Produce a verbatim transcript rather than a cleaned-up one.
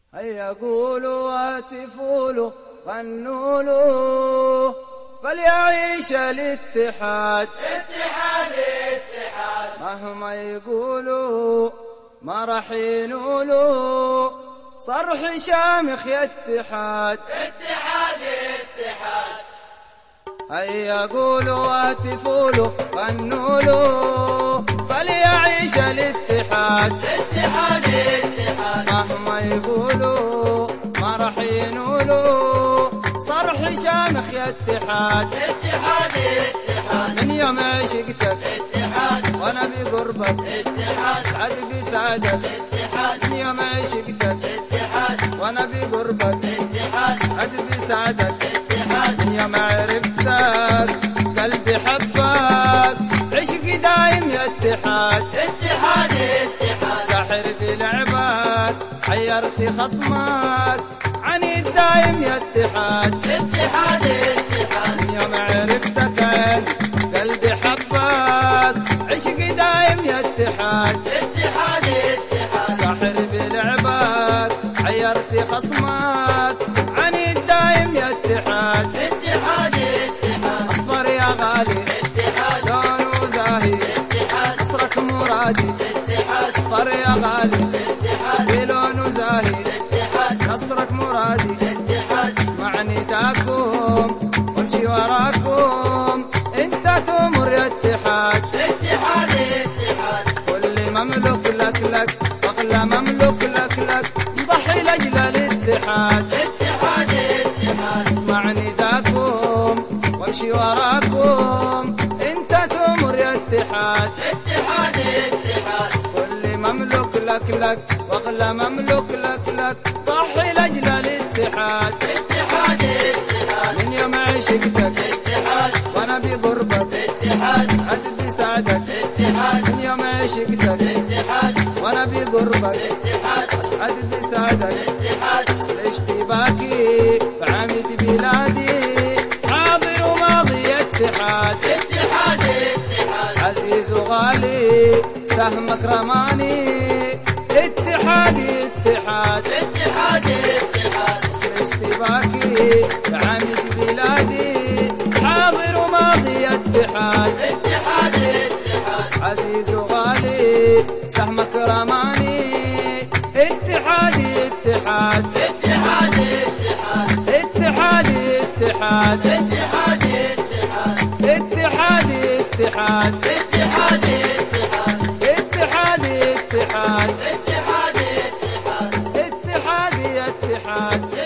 هيا قولوا وهتفوا له غنوا له فليعيش الاتحاد. اتحاد اتحاد مهما يقولوا ما راح ينولوا صرح شامخ يا اتحاد. اتحاد اتحاد هيا قولوا وهتفوا له غنوا له فليعيش الاتحاد. اتحاد اتحاد مهما يقولوا ما راح ينولوا صرح شامخ يا اتحاد. اتحاد اتحاد من يوم عشقتك اتحاد وانا بقربك اتحاد اسعد في سعدك. اتحاد من يوم عشقتك اتحاد وانا بقربك اتحاد اسعد في سعدك. اتحاد من يوم عرفتك قلبي حبك عشقي دايم يا اتحاد. اتحاد اتحاد ساحر في لعبك حيرت خصمك عني الدايم يا اتحاد. اتحاد اتحاد من يوم عرفتك قلبي حبك عشقي دايم يا اتحاد. اتحاد اتحاد ساحر في لعبك حيرت خصمك عني الدايم يا اتحاد. اتحاد اتحاد اصفر يا غالي اتحاد لونه زاهي اتحاد نصرك مرادي. اتحاد اصفر يا غالي اتحاد بلونه زاهي اتحاد نصرك مرادي. اتحاد اسمعني داكم وامشي وراكم انت تمر يا اتحاد. اتحاد اتحاد كل مملوك لك لك اغلى مملوك لك لك ضحي لاجل الاتحاد. اتحاد اتحاد اسمعني داكم وامشي وراكم انت تمر يا اتحاد. اتحاد اتحاد كل مملوك لك لك واغلى مملوك لك لك ضحي لاجل الاتحاد. اتحاد اتحاد من يوم عشقتك اتحاد وانا بقربك اتحاد اسعد بسعدك. اتحاد من يوم عشقتك اتحاد وانا بقربك اتحاد اسعد بسعدك. اتحاد اصل اشتباكي بعمد بلادي حاضر وماضي اتحاد. اتحاد اتحاد عزيز وغالي سهمك رماني اتحادي اتحاد. اتحاد اتحاد اصل اشتباكي بعمد بلادي حاضر وماضي اتحاد. اتحاد اتحاد عزيز وغالي سهمك رماني اتحادي اتحاد. اتحاد اتحاد اتحادي اتحاد اتحاد اتحاد اتحادي اتحاد اتحاد اتحاد اتحادي اتحاد اتحاد اتحاد اتحادي اتحاد